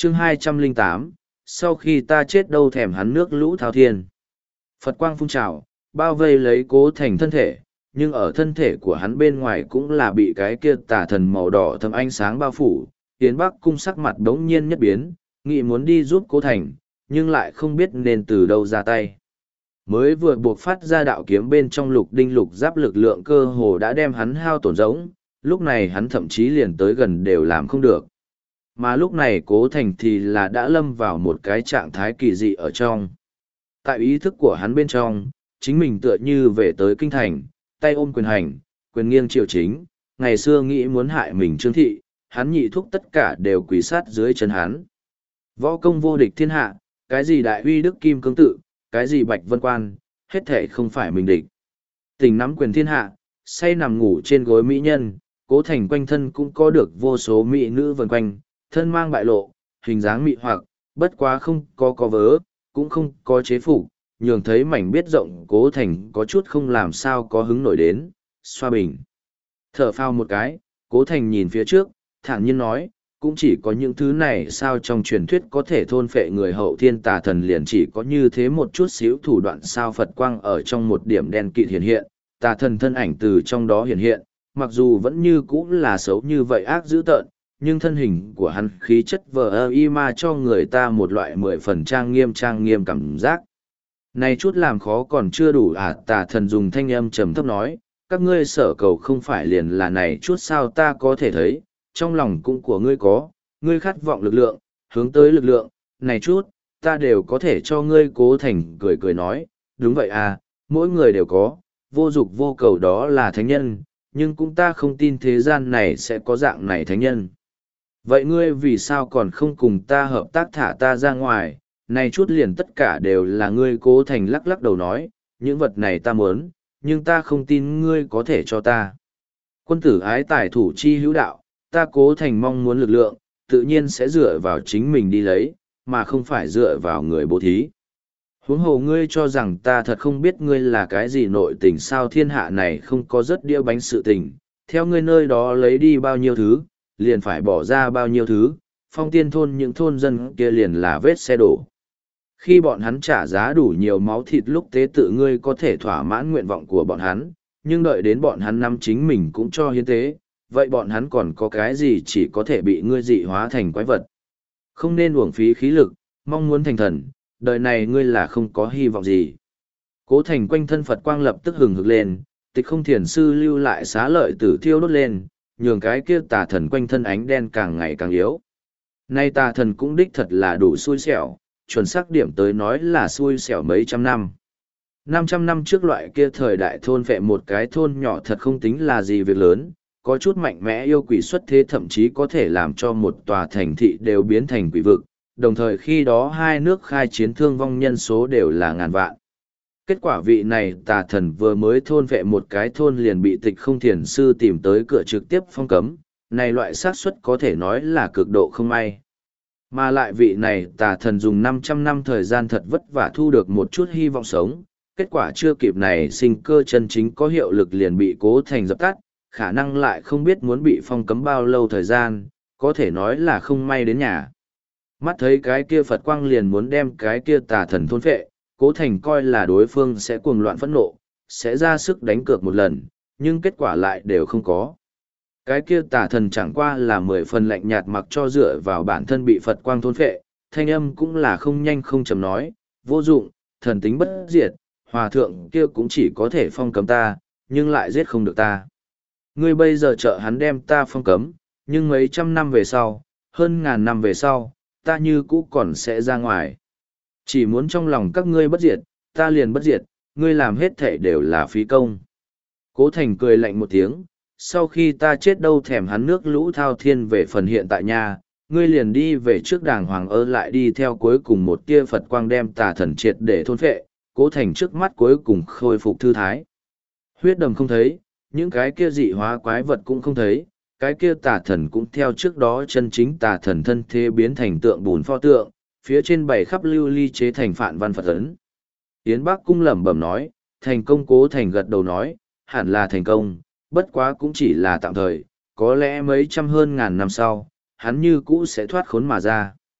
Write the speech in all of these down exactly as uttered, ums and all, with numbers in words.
chương hai trăm lẻ tám, sau khi ta chết đâu thèm hắn nước lũ thao thiên. Phật quang phun trào, bao vây lấy Cố Thành thân thể, nhưng ở thân thể của hắn bên ngoài cũng là bị cái kia tà thần màu đỏ thâm ánh sáng bao phủ. Yến Bắc Cung sắc mặt đống nhiên nhất biến, nghĩ muốn đi giúp Cố Thành, nhưng lại không biết nên từ đâu ra tay. Mới vừa buộc phát ra đạo kiếm bên trong lục đinh lục giáp lực lượng cơ hồ đã đem hắn hao tổn giống, lúc này hắn thậm chí liền tới gần đều làm không được. Mà lúc này Cố Thành thì là đã lâm vào một cái trạng thái kỳ dị ở trong. Tại ý thức của hắn bên trong, chính mình tựa như về tới kinh thành, tay ôm quyền hành, quyền nghiêng triều chính, ngày xưa nghĩ muốn hại mình Trương Thị, hắn nhị thúc tất cả đều quỳ sát dưới chân hắn. Võ công vô địch thiên hạ, cái gì đại uy đức kim cương tự, cái gì bạch vân quan, hết thể không phải mình địch. Tình nắm quyền thiên hạ, say nằm ngủ trên gối mỹ nhân, Cố Thành quanh thân cũng có được vô số mỹ nữ vần quanh, thân mang bại lộ, hình dáng mị hoặc, bất quá không có có vớ, cũng không có chế phục, nhường thấy mảnh biết rộng Cố Thành có chút không làm sao có hứng nổi đến, xoa bình. Thở phao một cái, Cố Thành nhìn phía trước, thản nhiên nói, cũng chỉ có những thứ này sao trong truyền thuyết có thể thôn phệ người hậu thiên tà thần liền chỉ có như thế một chút xíu thủ đoạn sao Phật quang ở trong một điểm đen kịt hiện hiện, tà thần thân ảnh từ trong đó hiện hiện, mặc dù vẫn như cũ là xấu như vậy ác dữ tợn, nhưng thân hình của hắn khí chất vờ ơ y ma cho người ta một loại mười phần trang nghiêm trang nghiêm cảm giác. Này chút làm khó còn chưa đủ à, tà thần dùng thanh âm trầm thấp nói, các ngươi sở cầu không phải liền là này chút sao ta có thể thấy, trong lòng cũng của ngươi có, ngươi khát vọng lực lượng, hướng tới lực lượng, này chút, ta đều có thể cho ngươi. Cố Thành cười cười nói, đúng vậy à, mỗi người đều có, vô dục vô cầu đó là thánh nhân, nhưng cũng ta không tin thế gian này sẽ có dạng này thánh nhân. Vậy ngươi vì sao còn không cùng ta hợp tác thả ta ra ngoài, này chút liền tất cả đều là ngươi. Cố Thành lắc lắc đầu nói, những vật này ta muốn, nhưng ta không tin ngươi có thể cho ta. Quân tử ái tài thủ chi hữu đạo, ta Cố Thành mong muốn lực lượng, tự nhiên sẽ dựa vào chính mình đi lấy, mà không phải dựa vào người bố thí. Huống hồ ngươi cho rằng ta thật không biết ngươi là cái gì nội tình sao, thiên hạ này không có rất đĩa bánh sự tình, theo ngươi nơi đó lấy đi bao nhiêu thứ, liền phải bỏ ra bao nhiêu thứ, Phong Tiên thôn những thôn dân kia liền là vết xe đổ. Khi bọn hắn trả giá đủ nhiều máu thịt lúc tế tự ngươi có thể thỏa mãn nguyện vọng của bọn hắn, nhưng đợi đến bọn hắn nắm chính mình cũng cho hiến tế, vậy bọn hắn còn có cái gì chỉ có thể bị ngươi dị hóa thành quái vật. Không nên uổng phí khí lực, mong muốn thành thần, đời này ngươi là không có hy vọng gì. Cố Thành quanh thân Phật quang lập tức hừng hực lên, Tịch Không Thiền sư lưu lại xá lợi tử thiêu đốt lên, nhường cái kia tà thần quanh thân ánh đen càng ngày càng yếu. Nay tà thần cũng đích thật là đủ xui xẻo, chuẩn xác điểm tới nói là xui xẻo mấy trăm năm. Năm trăm năm trước loại kia thời đại thôn phệ một cái thôn nhỏ thật không tính là gì việc lớn, có chút mạnh mẽ yêu quỷ xuất thế thậm chí có thể làm cho một tòa thành thị đều biến thành quỷ vực, đồng thời khi đó hai nước khai chiến thương vong nhân số đều là ngàn vạn. Kết quả vị này tà thần vừa mới thôn vệ một cái thôn liền bị Tịch Không Thiền sư tìm tới cửa trực tiếp phong cấm, này loại xác suất có thể nói là cực độ không may. Mà lại vị này tà thần dùng năm trăm năm thời gian thật vất vả thu được một chút hy vọng sống, kết quả chưa kịp này sinh cơ chân chính có hiệu lực liền bị Cố Thành dập tắt, khả năng lại không biết muốn bị phong cấm bao lâu thời gian, có thể nói là không may đến nhà. Mắt thấy cái kia Phật quang liền muốn đem cái kia tà thần thôn phệ, Cố Thành coi là đối phương sẽ cuồng loạn phẫn nộ, sẽ ra sức đánh cược một lần, nhưng kết quả lại đều không có. Cái kia tà thần chẳng qua là mười phần lạnh nhạt mặc cho dựa vào bản thân bị Phật quang thôn phệ, thanh âm cũng là không nhanh không chậm nói, vô dụng, thần tính bất diệt, hòa thượng kia cũng chỉ có thể phong cấm ta, nhưng lại giết không được ta. Ngươi bây giờ trợ hắn đem ta phong cấm, nhưng mấy trăm năm về sau, hơn ngàn năm về sau, ta như cũ còn sẽ ra ngoài. Chỉ muốn trong lòng các ngươi bất diệt, ta liền bất diệt, ngươi làm hết thể đều là phí công. Cố Thành cười lạnh một tiếng, sau khi ta chết đâu thèm hắn nước lũ thao thiên về phần hiện tại nhà, ngươi liền đi về trước đàng hoàng ơ lại đi theo cuối cùng một tia Phật quang đem tà thần triệt để thôn phệ, Cố Thành trước mắt cuối cùng khôi phục thư thái. Huyết đầm không thấy, những cái kia dị hóa quái vật cũng không thấy, cái kia tà thần cũng theo trước đó chân chính tà thần thân thế biến thành tượng bùn pho tượng, phía trên bày khắp lưu ly chế thành phạn văn Phật ấn. Yến Bắc Cung lẩm bẩm nói, thành công. Cố Thành gật đầu nói, hẳn là thành công, bất quá cũng chỉ là tạm thời, có lẽ mấy trăm hơn ngàn năm sau, hắn như cũ sẽ thoát khốn mà ra.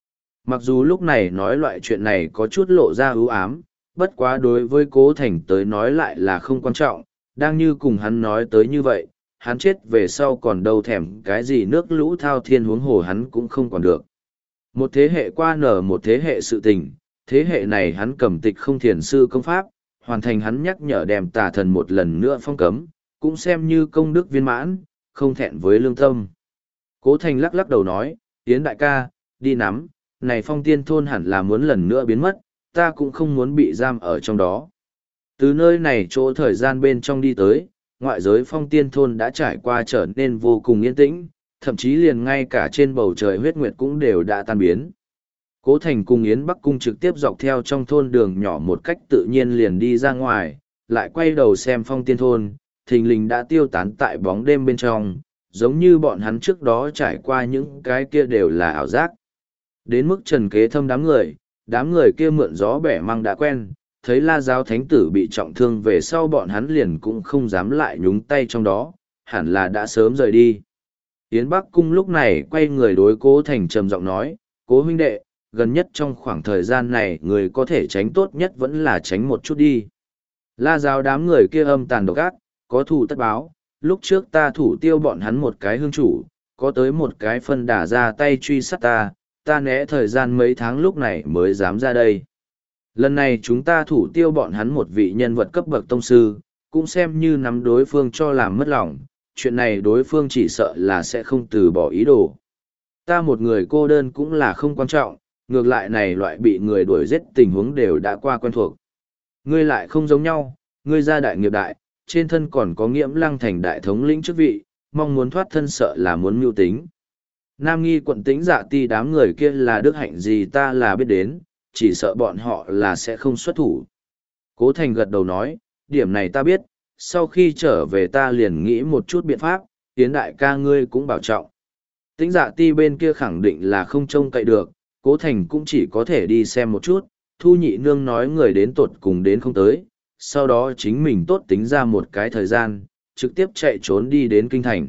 Mặc dù lúc này nói loại chuyện này có chút lộ ra ưu ám, bất quá đối với Cố Thành tới nói lại là không quan trọng, đang như cùng hắn nói tới như vậy, hắn chết về sau còn đâu thèm cái gì nước lũ thao thiên huống hồ hắn cũng không còn được. Một thế hệ qua nở một thế hệ sự tình, thế hệ này hắn cầm tịch không thiền sư công pháp, hoàn thành hắn nhắc nhở đem tà thần một lần nữa phong cấm, cũng xem như công đức viên mãn, không thẹn với lương tâm. Cố Thành lắc lắc đầu nói, Yến đại ca, đi nắm, này phong tiên thôn hẳn là muốn lần nữa biến mất, ta cũng không muốn bị giam ở trong đó. Từ nơi này chỗ thời gian bên trong đi tới, ngoại giới phong tiên thôn đã trải qua trở nên vô cùng yên tĩnh, thậm chí liền ngay cả trên bầu trời huyết nguyệt cũng đều đã tan biến. Cố Thành cùng Yến Bắc Cung trực tiếp dọc theo trong thôn đường nhỏ một cách tự nhiên liền đi ra ngoài, lại quay đầu xem phong tiên thôn, thình lình đã tiêu tán tại bóng đêm bên trong, giống như bọn hắn trước đó trải qua những cái kia đều là ảo giác. Đến mức trần kế thâm đám người, đám người kia mượn gió bẻ măng đã quen, thấy La Giáo Thánh Tử bị trọng thương về sau bọn hắn liền cũng không dám lại nhúng tay trong đó, hẳn là đã sớm rời đi. Yến Bắc Cung lúc này quay người đối Cố Thành trầm giọng nói, Cố huynh đệ, gần nhất trong khoảng thời gian này người có thể tránh tốt nhất vẫn là tránh một chút đi. La Giáo đám người kia âm tàn độc ác, có thù tất báo, lúc trước ta thủ tiêu bọn hắn một cái hương chủ, có tới một cái phân đả ra tay truy sát ta, ta né thời gian mấy tháng lúc này mới dám ra đây. Lần này chúng ta thủ tiêu bọn hắn một vị nhân vật cấp bậc tông sư, cũng xem như nắm đối phương cho làm mất lòng, chuyện này đối phương chỉ sợ là sẽ không từ bỏ ý đồ. Ta một người cô đơn cũng là không quan trọng, ngược lại này loại bị người đuổi giết tình huống đều đã qua quen thuộc. Ngươi lại không giống nhau, ngươi gia đại nghiệp đại, trên thân còn có Nghiễm Lăng thành đại thống lĩnh chức vị, mong muốn thoát thân sợ là muốn mưu tính. Nam Nghi quận Tĩnh Dạ Ti đám người kia là đức hạnh gì ta là biết đến, chỉ sợ bọn họ là sẽ không xuất thủ. Cố Thành gật đầu nói, điểm này ta biết, sau khi trở về ta liền nghĩ một chút biện pháp, Yến đại ca ngươi cũng bảo trọng. Tĩnh Dạ Ti bên kia khẳng định là không trông cậy được, Cố Thành cũng chỉ có thể đi xem một chút, Thu Nhị Nương nói người đến tột cùng đến không tới, sau đó chính mình tốt tính ra một cái thời gian, trực tiếp chạy trốn đi đến Kinh Thành.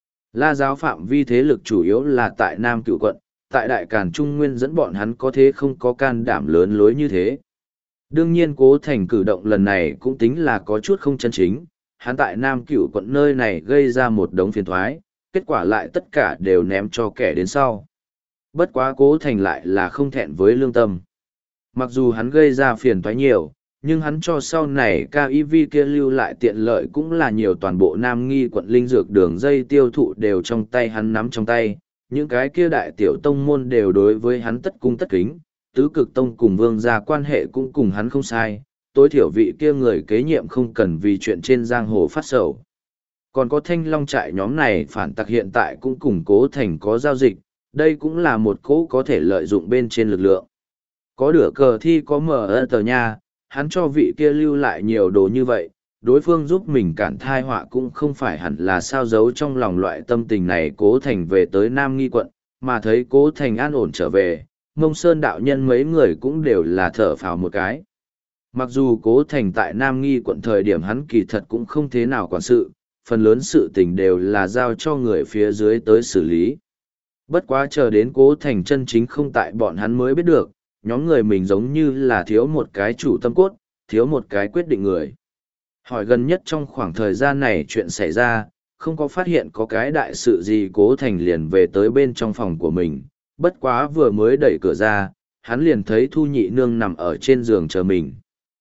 La Giáo phạm vi thế lực chủ yếu là tại Nam Cựu quận, tại Đại Càn Trung Nguyên dẫn bọn hắn có thế không có can đảm lớn lối như thế. Đương nhiên Cố Thành cử động lần này cũng tính là có chút không chân chính, hắn tại Nam Cựu quận nơi này gây ra một đống phiền thoái, kết quả lại tất cả đều ném cho kẻ đến sau. Bất quá Cố Thành lại là không thẹn với lương tâm. Mặc dù hắn gây ra phiền toái nhiều, nhưng hắn cho sau này ca i vê kia lưu lại tiện lợi cũng là nhiều, toàn bộ Nam Nghi quận linh dược đường dây tiêu thụ đều trong tay hắn nắm trong tay, những cái kia đại tiểu tông môn đều đối với hắn tất cung tất kính, tứ cực tông cùng vương gia quan hệ cũng cùng hắn không sai, tối thiểu vị kia người kế nhiệm không cần vì chuyện trên giang hồ phát sầu. Còn có Thanh Long trại nhóm này phản tặc hiện tại cũng cùng Cố Thành có giao dịch, đây cũng là một cố có thể lợi dụng bên trên lực lượng. Có đửa cờ thi có mở ơ tờ nha, hắn cho vị kia lưu lại nhiều đồ như vậy, đối phương giúp mình cản thai họa cũng không phải hẳn là sao giấu trong lòng loại tâm tình này. Cố Thành về tới Nam Nghi quận, mà thấy Cố Thành an ổn trở về, Mông Sơn đạo nhân mấy người cũng đều là thở phào một cái. Mặc dù Cố Thành tại Nam Nghi quận thời điểm hắn kỳ thật cũng không thế nào quản sự, phần lớn sự tình đều là giao cho người phía dưới tới xử lý. Bất quá chờ đến Cố Thành chân chính không tại bọn hắn mới biết được, nhóm người mình giống như là thiếu một cái chủ tâm cốt, thiếu một cái quyết định người. Hỏi gần nhất trong khoảng thời gian này chuyện xảy ra, không có phát hiện có cái đại sự gì. Cố Thành liền về tới bên trong phòng của mình, bất quá vừa mới đẩy cửa ra, hắn liền thấy Thu Nhị Nương nằm ở trên giường chờ mình.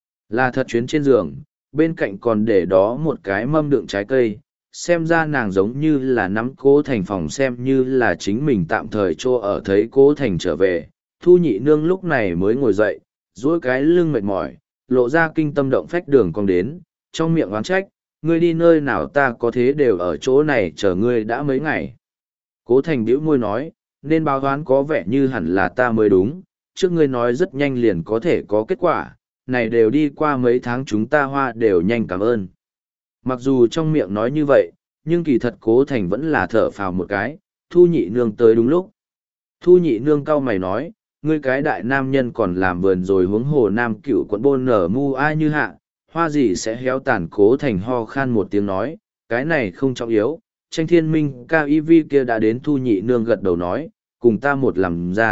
Là thật chuyến trên giường, bên cạnh còn để đó một cái mâm đựng trái cây, xem ra nàng giống như là nắm Cố Thành phòng xem như là chính mình tạm thời cho ở. Thấy Cố Thành trở về, Thu Nhị Nương lúc này mới ngồi dậy, duỗi cái lưng mệt mỏi, lộ ra kinh tâm động phách đường cong đến, trong miệng oán trách, ngươi đi nơi nào ta có thế đều ở chỗ này chờ ngươi đã mấy ngày. Cố Thành bĩu môi nói, nên báo oán có vẻ như hẳn là ta mới đúng, trước ngươi nói rất nhanh liền có thể có kết quả, này đều đi qua mấy tháng chúng ta hoa đều nhanh cảm ơn. Mặc dù trong miệng nói như vậy, nhưng kỳ thật Cố Thành vẫn là thở phào một cái, Thu Nhị Nương tới đúng lúc. Thu Nhị Nương cau mày nói, ngươi cái đại nam nhân còn làm vườn rồi huống hồ Nam Cựu quận bôn nở mu ai như hạ, hoa gì sẽ héo tàn. Cố Thành ho khan một tiếng nói, cái này không trọng yếu, tranh thiên minh ca i vê kia đã đến. Thu Nhị Nương gật đầu nói, cùng ta một làm ra,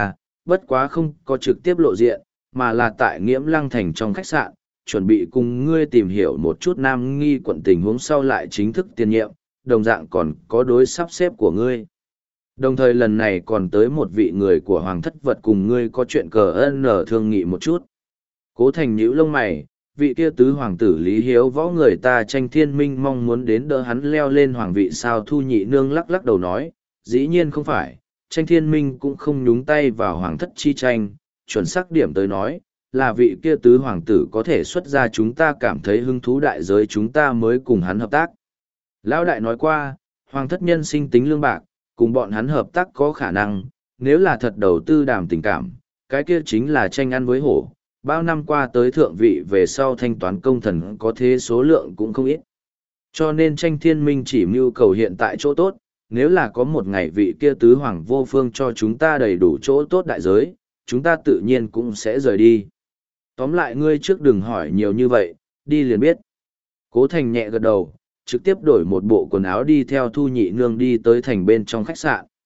bất quá không có trực tiếp lộ diện, mà là tại Nghiễm Lăng Thành trong khách sạn, chuẩn bị cùng ngươi tìm hiểu một chút Nam Nghi quận tình huống sau lại chính thức tiền nhiệm, đồng dạng còn có đối sắp xếp của ngươi. Đồng thời lần này còn tới một vị người của Hoàng thất vật cùng ngươi có chuyện cờ ân nở thương nghị một chút. Cố Thành nhíu lông mày, vị kia tứ hoàng tử Lý Hiếu võ người ta Tranh Thiên Minh mong muốn đến đỡ hắn leo lên hoàng vị sao. Thu Nhị Nương lắc lắc đầu nói, dĩ nhiên không phải, Tranh Thiên Minh cũng không nhúng tay vào hoàng thất chi tranh, chuẩn xác điểm tới nói, là vị kia tứ hoàng tử có thể xuất ra chúng ta cảm thấy hứng thú đại giới chúng ta mới cùng hắn hợp tác. Lão đại nói qua, hoàng thất nhân sinh tính lương bạc, cùng bọn hắn hợp tác có khả năng, nếu là thật đầu tư đàm tình cảm, cái kia chính là tranh ăn với hổ. Bao năm qua tới thượng vị về sau thanh toán công thần có thế số lượng cũng không ít. Cho nên Tranh Thiên Minh chỉ mưu cầu hiện tại chỗ tốt, nếu là có một ngày vị kia tứ hoàng vô phương cho chúng ta đầy đủ chỗ tốt đại giới, chúng ta tự nhiên cũng sẽ rời đi. Tóm lại ngươi trước đừng hỏi nhiều như vậy, đi liền biết. Cố Thành nhẹ gật đầu, trực tiếp đổi một bộ quần áo đi theo Thu Nhị Nương đi tới thành bên trong khách sạn.